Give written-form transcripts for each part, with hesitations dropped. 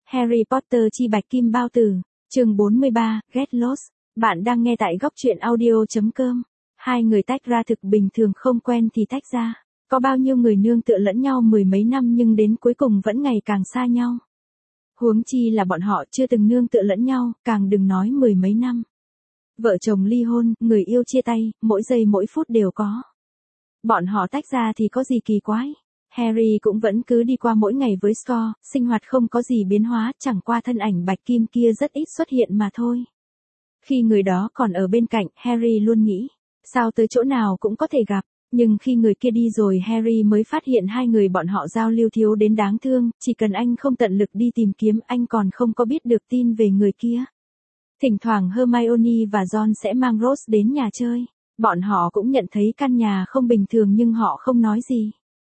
Harry Potter chi bạch kim bao tử, chương 43, Get Lost. Bạn đang nghe tại góc truyện audio.com. Hai người tách ra thực bình thường không quen thì tách ra. Có bao nhiêu người nương tựa lẫn nhau mười mấy năm nhưng đến cuối cùng vẫn ngày càng xa nhau. Huống chi là bọn họ chưa từng nương tựa lẫn nhau, càng đừng nói mười mấy năm. Vợ chồng ly hôn, người yêu chia tay, mỗi giây mỗi phút đều có. Bọn họ tách ra thì có gì kỳ quái. Harry cũng vẫn cứ đi qua mỗi ngày với Scott, sinh hoạt không có gì biến hóa, chẳng qua thân ảnh bạch kim kia rất ít xuất hiện mà thôi. Khi người đó còn ở bên cạnh, Harry luôn nghĩ, sao tới chỗ nào cũng có thể gặp, nhưng khi người kia đi rồi Harry mới phát hiện hai người bọn họ giao lưu thiếu đến đáng thương, chỉ cần anh không tận lực đi tìm kiếm anh còn không có biết được tin về người kia. Thỉnh thoảng Hermione và Ron sẽ mang Rose đến nhà chơi, bọn họ cũng nhận thấy căn nhà không bình thường nhưng họ không nói gì.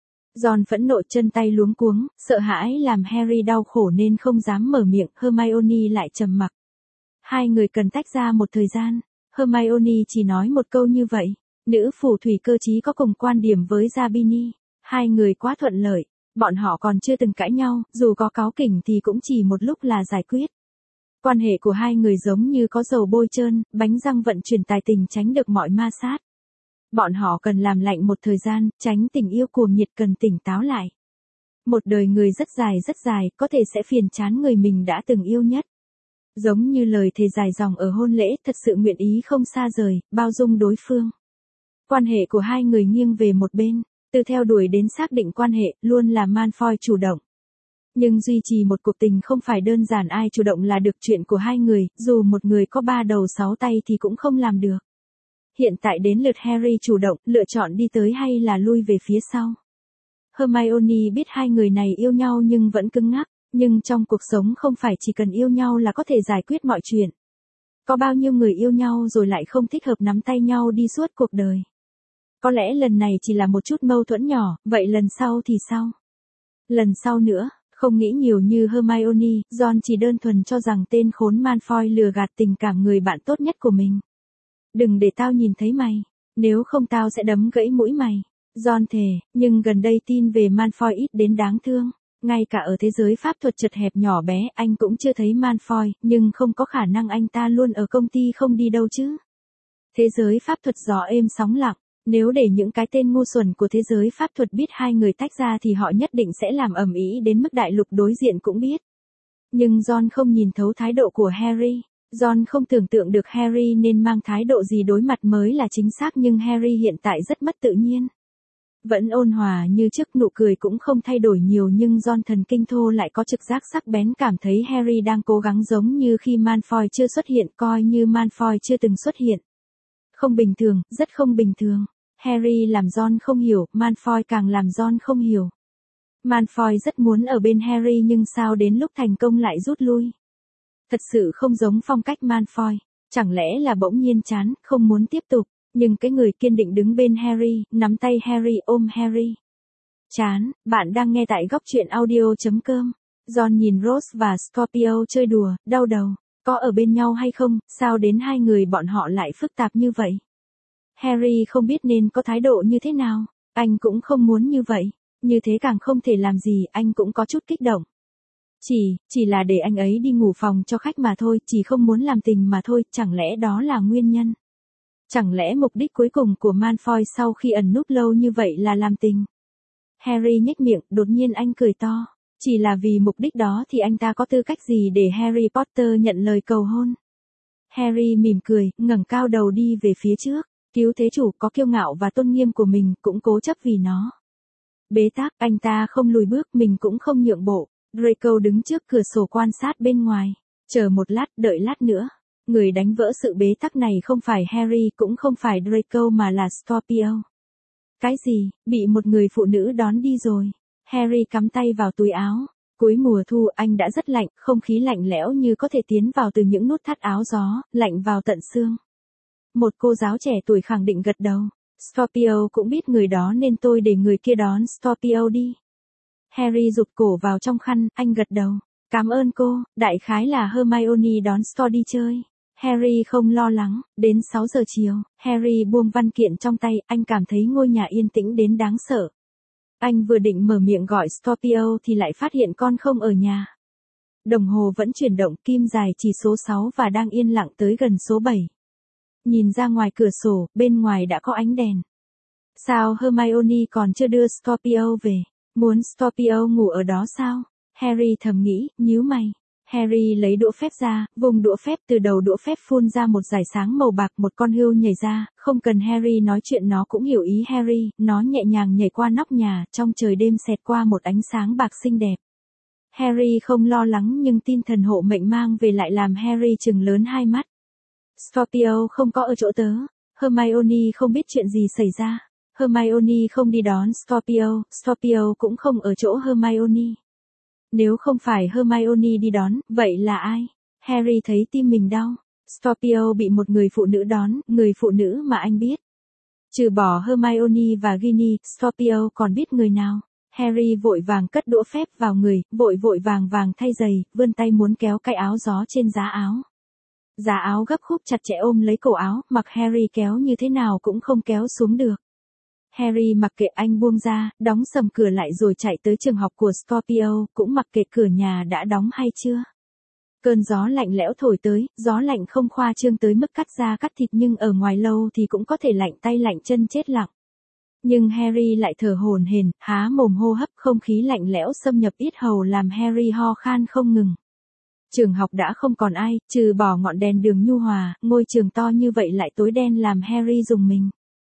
Ron phẫn nộ chân tay luống cuống, sợ hãi làm Harry đau khổ nên không dám mở miệng, Hermione lại trầm mặc. Hai người cần tách ra một thời gian, Hermione chỉ nói một câu như vậy, nữ phù thủy cơ trí có cùng quan điểm với Zabini, hai người quá thuận lợi, bọn họ còn chưa từng cãi nhau, dù có cáu kỉnh thì cũng chỉ một lúc là giải quyết. Quan hệ của hai người giống như có dầu bôi trơn, bánh răng vận chuyển tài tình tránh được mọi ma sát. Bọn họ cần làm lạnh một thời gian, tránh tình yêu cuồng nhiệt cần tỉnh táo lại. Một đời người rất dài, có thể sẽ phiền chán người mình đã từng yêu nhất. Giống như lời thề dài dòng ở hôn lễ, thật sự nguyện ý không xa rời, bao dung đối phương. Quan hệ của hai người nghiêng về một bên, từ theo đuổi đến xác định quan hệ, luôn là Malfoy chủ động. Nhưng duy trì một cuộc tình không phải đơn giản ai chủ động là được chuyện của hai người, dù một người có ba đầu sáu tay thì cũng không làm được. Hiện tại đến lượt Harry chủ động, lựa chọn đi tới hay là lui về phía sau. Hermione biết hai người này yêu nhau nhưng vẫn cứng ngắc, nhưng trong cuộc sống không phải chỉ cần yêu nhau là có thể giải quyết mọi chuyện. Có bao nhiêu người yêu nhau rồi lại không thích hợp nắm tay nhau đi suốt cuộc đời. Có lẽ lần này chỉ là một chút mâu thuẫn nhỏ, vậy lần sau thì sao? Lần sau nữa, không nghĩ nhiều như Hermione, Ron chỉ đơn thuần cho rằng tên khốn Malfoy lừa gạt tình cảm người bạn tốt nhất của mình. Đừng để tao nhìn thấy mày, nếu không tao sẽ đấm gãy mũi mày. Ron thề, nhưng gần đây tin về Malfoy ít đến đáng thương. Ngay cả ở thế giới pháp thuật chật hẹp nhỏ bé anh cũng chưa thấy Malfoy, nhưng không có khả năng anh ta luôn ở công ty không đi đâu chứ. Thế giới pháp thuật gió êm sóng lặng, nếu để những cái tên ngu xuẩn của thế giới pháp thuật biết hai người tách ra thì họ nhất định sẽ làm ầm ĩ đến mức đại lục đối diện cũng biết. Nhưng Ron không nhìn thấu thái độ của Harry. Ron không tưởng tượng được Harry nên mang thái độ gì đối mặt mới là chính xác nhưng Harry hiện tại rất mất tự nhiên. Vẫn ôn hòa như trước, nụ cười cũng không thay đổi nhiều nhưng Ron thần kinh thô lại có trực giác sắc bén cảm thấy Harry đang cố gắng giống như khi Malfoy chưa xuất hiện, coi như Malfoy chưa từng xuất hiện. Không bình thường, rất không bình thường. Harry làm Ron không hiểu, Malfoy càng làm Ron không hiểu. Malfoy rất muốn ở bên Harry nhưng sao đến lúc thành công lại rút lui. Thật sự không giống phong cách Malfoy, chẳng lẽ là bỗng nhiên chán, không muốn tiếp tục, nhưng cái người kiên định đứng bên Harry, nắm tay Harry, ôm Harry. Chán, bạn đang nghe tại góc truyện audio.com. Ron nhìn Rose và Scorpio chơi đùa, đau đầu, có ở bên nhau hay không, sao đến hai người bọn họ lại phức tạp như vậy. Harry không biết nên có thái độ như thế nào, anh cũng không muốn như vậy, như thế càng không thể làm gì, anh cũng có chút kích động. Chỉ là để anh ấy đi ngủ phòng cho khách mà thôi, chỉ không muốn làm tình mà thôi, chẳng lẽ đó là nguyên nhân? Chẳng lẽ mục đích cuối cùng của Malfoy sau khi ẩn núp lâu như vậy là làm tình? Harry nhếch miệng, đột nhiên anh cười to. Chỉ là vì mục đích đó thì anh ta có tư cách gì để Harry Potter nhận lời cầu hôn? Harry mỉm cười, ngẩng cao đầu đi về phía trước. Cứu thế chủ có kiêu ngạo và tôn nghiêm của mình, cũng cố chấp vì nó. Bế tắc, anh ta không lùi bước, mình cũng không nhượng bộ. Draco đứng trước cửa sổ quan sát bên ngoài. Chờ một lát, đợi lát nữa. Người đánh vỡ sự bế tắc này không phải Harry, cũng không phải Draco mà là Scorpio. Cái gì, bị một người phụ nữ đón đi rồi. Harry cắm tay vào túi áo. Cuối mùa thu anh đã rất lạnh, không khí lạnh lẽo như có thể tiến vào từ những nút thắt áo gió, lạnh vào tận xương. Một cô giáo trẻ tuổi khẳng định gật đầu. Scorpio cũng biết người đó nên tôi để người kia đón Scorpio đi. Harry rụt cổ vào trong khăn, anh gật đầu. Cảm ơn cô, đại khái là Hermione đón Scott đi chơi. Harry không lo lắng, đến 6 giờ chiều, Harry buông văn kiện trong tay, anh cảm thấy ngôi nhà yên tĩnh đến đáng sợ. Anh vừa định mở miệng gọi Scorpio thì lại phát hiện con không ở nhà. Đồng hồ vẫn chuyển động, kim dài chỉ số 6 và đang yên lặng tới gần số 7. Nhìn ra ngoài cửa sổ, bên ngoài đã có ánh đèn. Sao Hermione còn chưa đưa Scorpio về? Muốn Scorpio ngủ ở đó sao? Harry thầm nghĩ, nhíu mày. Harry lấy đũa phép ra, vùng đũa phép, từ đầu đũa phép phun ra một dải sáng màu bạc, một con hươu nhảy ra, không cần Harry nói chuyện nó cũng hiểu ý Harry, nó nhẹ nhàng nhảy qua nóc nhà, trong trời đêm xẹt qua một ánh sáng bạc xinh đẹp. Harry không lo lắng nhưng tin thần hộ mệnh mang về lại làm Harry trừng lớn hai mắt. Scorpio không có ở chỗ tớ. Hermione không biết chuyện gì xảy ra. Hermione không đi đón Scorpio, Scorpio cũng không ở chỗ Hermione. Nếu không phải Hermione đi đón, vậy là ai? Harry thấy tim mình đau. Scorpio bị một người phụ nữ đón, người phụ nữ mà anh biết. Trừ bỏ Hermione và Ginny, Scorpio còn biết người nào? Harry vội vàng cất đũa phép vào người, vội vàng thay giày, vươn tay muốn kéo cái áo gió trên giá áo. Giá áo gấp khúc chặt chẽ ôm lấy cổ áo, mặc Harry kéo như thế nào cũng không kéo xuống được. Harry mặc kệ anh buông ra, đóng sầm cửa lại rồi chạy tới trường học của Scorpio, cũng mặc kệ cửa nhà đã đóng hay chưa. Cơn gió lạnh lẽo thổi tới, gió lạnh không khoa trương tới mức cắt da cắt thịt nhưng ở ngoài lâu thì cũng có thể lạnh tay lạnh chân chết lặng. Nhưng Harry lại thở hổn hển, há mồm hô hấp, không khí lạnh lẽo xâm nhập yết hầu làm Harry ho khan không ngừng. Trường học đã không còn ai, trừ bỏ ngọn đèn đường nhu hòa, ngôi trường to như vậy lại tối đen làm Harry rùng mình.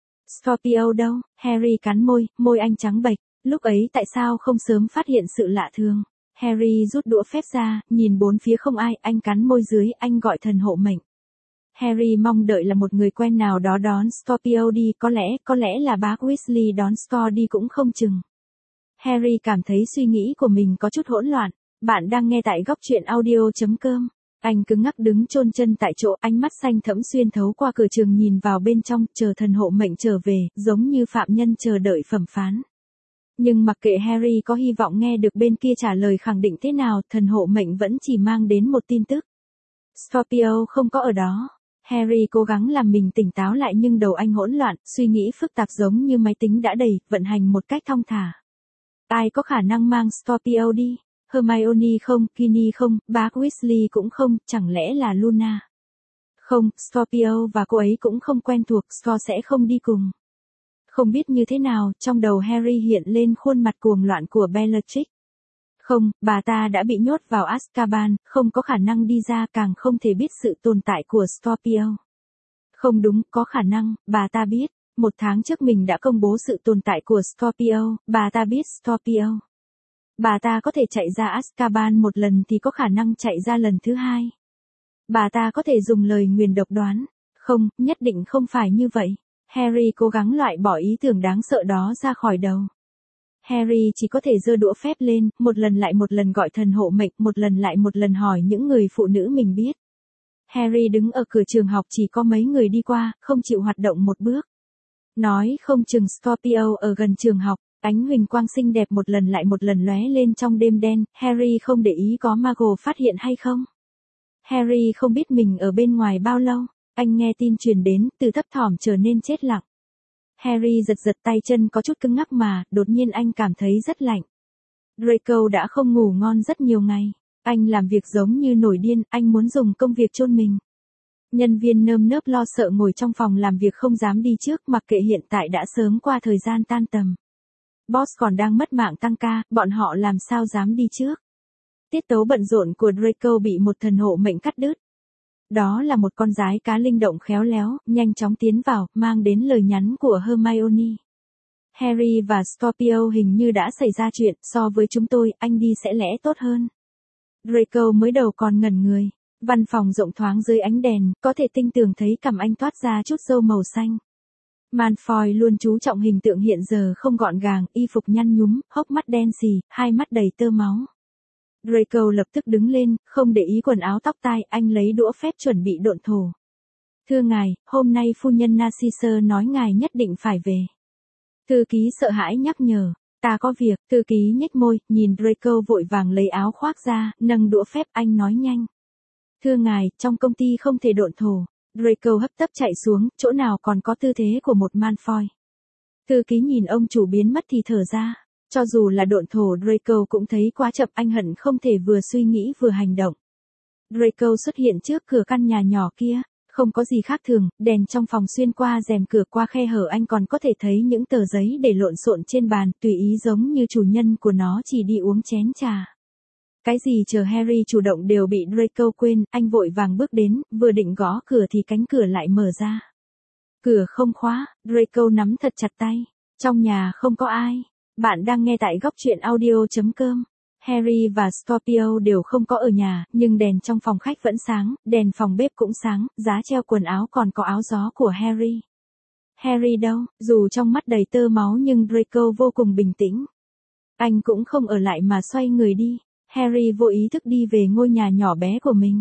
Scorpio đâu? Harry cắn môi, môi anh trắng bệch, lúc ấy tại sao không sớm phát hiện sự lạ thường? Harry rút đũa phép ra, nhìn bốn phía không ai, anh cắn môi dưới, anh gọi thần hộ mệnh. Harry mong đợi là một người quen nào đó đón Scorpio đi, có lẽ là bác Weasley đón Scor đi cũng không chừng. Harry cảm thấy suy nghĩ của mình có chút hỗn loạn. Bạn đang nghe tại góc truyện audio.com. Anh cứng ngắc đứng chôn chân tại chỗ, ánh mắt xanh thẫm xuyên thấu qua cửa trường nhìn vào bên trong, chờ thần hộ mệnh trở về, giống như phạm nhân chờ đợi phẩm phán. Nhưng mặc kệ Harry có hy vọng nghe được bên kia trả lời khẳng định thế nào, thần hộ mệnh vẫn chỉ mang đến một tin tức. Scorpio không có ở đó. Harry cố gắng làm mình tỉnh táo lại nhưng đầu anh hỗn loạn, suy nghĩ phức tạp giống như máy tính đã đầy, vận hành một cách thong thả. Ai có khả năng mang Scorpio đi? Hermione không, Ginny không, bác Weasley cũng không, chẳng lẽ là Luna? Không, Scorpio và cô ấy cũng không quen thuộc, Scor sẽ không đi cùng. Không biết như thế nào, trong đầu Harry hiện lên khuôn mặt cuồng loạn của Bellatrix. Không, bà ta đã bị nhốt vào Azkaban, không có khả năng đi ra, càng không thể biết sự tồn tại của Scorpio. Không đúng, có khả năng, bà ta biết. 1 tháng trước mình đã công bố sự tồn tại của Scorpio, bà ta biết Scorpio. Bà ta có thể chạy ra Azkaban một lần thì có khả năng chạy ra lần thứ hai. Bà ta có thể dùng lời nguyền độc đoán. Không, nhất định không phải như vậy. Harry cố gắng loại bỏ ý tưởng đáng sợ đó ra khỏi đầu. Harry chỉ có thể giơ đũa phép lên, một lần lại một lần gọi thần hộ mệnh, một lần lại một lần hỏi những người phụ nữ mình biết. Harry đứng ở cửa trường học, chỉ có mấy người đi qua, không chịu hoạt động một bước. Nói không chừng Scorpio ở gần trường học. Ánh huỳnh quang xinh đẹp một lần lại một lần lóe lên trong đêm đen, Harry không để ý có Muggle phát hiện hay không. Harry không biết mình ở bên ngoài bao lâu, anh nghe tin truyền đến, từ thấp thỏm trở nên chết lặng. Harry giật tay chân có chút cứng ngắc mà, đột nhiên anh cảm thấy rất lạnh. Draco đã không ngủ ngon rất nhiều ngày. Anh làm việc giống như nổi điên, anh muốn dùng công việc chôn mình. Nhân viên nơm nớp lo sợ ngồi trong phòng làm việc không dám đi trước, mặc kệ hiện tại đã sớm qua thời gian tan tầm. Boss còn đang mất mạng tăng ca, bọn họ làm sao dám đi trước. Tiết tấu bận rộn của Draco bị một thần hộ mệnh cắt đứt. Đó là một con giái cá linh động khéo léo, nhanh chóng tiến vào, mang đến lời nhắn của Hermione. Harry và Scorpio hình như đã xảy ra chuyện, so với chúng tôi, anh đi sẽ lẽ tốt hơn. Draco mới đầu còn ngẩn người. Văn phòng rộng thoáng dưới ánh đèn, có thể tinh tường thấy cằm anh toát ra chút râu màu xanh. Malfoy luôn chú trọng hình tượng hiện giờ không gọn gàng, y phục nhăn nhúm, hốc mắt đen xì, hai mắt đầy tơ máu. Draco lập tức đứng lên, không để ý quần áo tóc tai, anh lấy đũa phép chuẩn bị độn thổ. Thưa ngài, hôm nay phu nhân Narcisse nói ngài nhất định phải về. Thư ký sợ hãi nhắc nhở, ta có việc, thư ký nhếch môi, nhìn Draco vội vàng lấy áo khoác ra, nâng đũa phép, anh nói nhanh. Thưa ngài, trong công ty không thể độn thổ. Draco hấp tấp chạy xuống, chỗ nào còn có tư thế của một Malfoy. Thư ký nhìn ông chủ biến mất thì thở ra. Cho dù là độn thổ Draco cũng thấy quá chậm, anh hận không thể vừa suy nghĩ vừa hành động. Draco xuất hiện trước cửa căn nhà nhỏ kia, không có gì khác thường, đèn trong phòng xuyên qua rèm cửa qua khe hở, anh còn có thể thấy những tờ giấy để lộn xộn trên bàn, tùy ý giống như chủ nhân của nó chỉ đi uống chén trà. Cái gì chờ Harry chủ động đều bị Draco quên, anh vội vàng bước đến, vừa định gõ cửa thì cánh cửa lại mở ra. Cửa không khóa, Draco nắm thật chặt tay. Trong nhà không có ai. Bạn đang nghe tại góc truyện audio.com. Harry và Scorpio đều không có ở nhà, nhưng đèn trong phòng khách vẫn sáng, đèn phòng bếp cũng sáng, giá treo quần áo còn có áo gió của Harry. Harry đâu? Dù trong mắt đầy tơ máu nhưng Draco vô cùng bình tĩnh. Anh cũng không ở lại mà xoay người đi. Harry vô ý thức đi về ngôi nhà nhỏ bé của mình.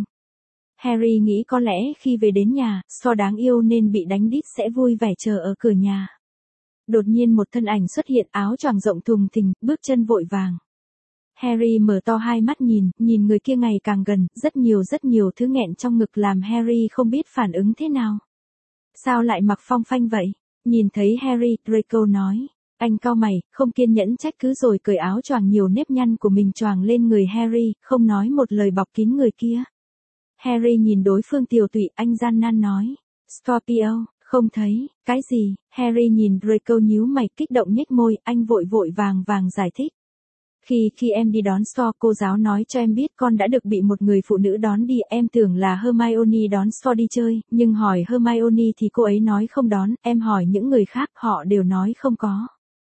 Harry nghĩ có lẽ khi về đến nhà, so đáng yêu nên bị đánh đít sẽ vui vẻ chờ ở cửa nhà. Đột nhiên một thân ảnh xuất hiện, áo choàng rộng thùng thình, bước chân vội vàng. Harry mở to hai mắt nhìn người kia ngày càng gần, rất nhiều thứ nghẹn trong ngực làm Harry không biết phản ứng thế nào. Sao lại mặc phong phanh vậy? Nhìn thấy Harry, Draco nói. Anh cau mày, không kiên nhẫn trách cứ rồi cởi áo choàng nhiều nếp nhăn của mình choàng lên người Harry, không nói một lời bọc kín người kia. Harry nhìn đối phương tiều tụy, anh gian nan nói. Scorpio, không thấy, cái gì? Harry nhìn Draco nhíu mày, kích động nhếch môi, anh vội vàng giải thích. Khi em đi đón Scorpio, cô giáo nói cho em biết con đã được bị một người phụ nữ đón đi, em tưởng là Hermione đón Scorpio đi chơi, nhưng hỏi Hermione thì cô ấy nói không đón, em hỏi những người khác, họ đều nói không có.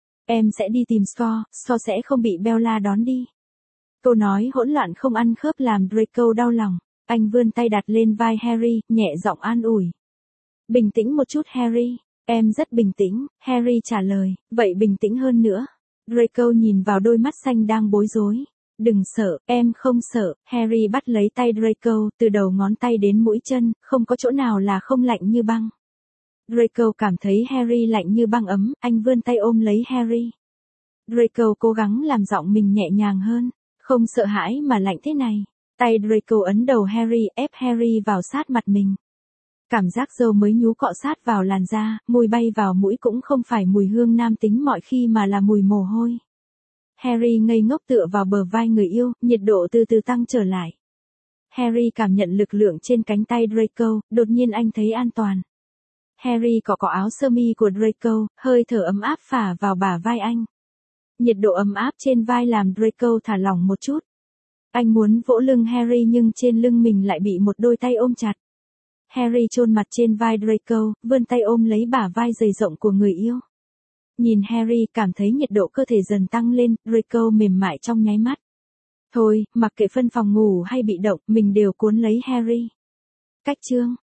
Em sẽ đi tìm Scorpio sẽ không bị Bella đón đi. Câu nói hỗn loạn không ăn khớp làm Draco đau lòng, anh vươn tay đặt lên vai Harry, nhẹ giọng an ủi. Bình tĩnh một chút Harry, em rất bình tĩnh, Harry trả lời, vậy bình tĩnh hơn nữa. Draco nhìn vào đôi mắt xanh đang bối rối. Đừng sợ, em không sợ, Harry bắt lấy tay Draco, từ đầu ngón tay đến mũi chân, không có chỗ nào là không lạnh như băng. Draco cảm thấy Harry lạnh như băng ấm, anh vươn tay ôm lấy Harry. Draco cố gắng làm giọng mình nhẹ nhàng hơn, không sợ hãi mà lạnh thế này. Tay Draco ấn đầu Harry, ép Harry vào sát mặt mình. Cảm giác dâu mới nhú cọ sát vào làn da, mùi bay vào mũi cũng không phải mùi hương nam tính mọi khi mà là mùi mồ hôi. Harry ngây ngốc tựa vào bờ vai người yêu, nhiệt độ từ từ tăng trở lại. Harry cảm nhận lực lượng trên cánh tay Draco, đột nhiên anh thấy an toàn. Harry cọ áo sơ mi của Draco, hơi thở ấm áp phả vào bả vai anh. Nhiệt độ ấm áp trên vai làm Draco thả lỏng một chút. Anh muốn vỗ lưng Harry nhưng trên lưng mình lại bị một đôi tay ôm chặt. Harry chôn mặt trên vai Draco, vươn tay ôm lấy bả vai dày rộng của người yêu. Nhìn Harry cảm thấy nhiệt độ cơ thể dần tăng lên, Draco mềm mại trong nháy mắt. Thôi, mặc kệ phân phòng ngủ hay bị động, mình đều cuốn lấy Harry. Cách chương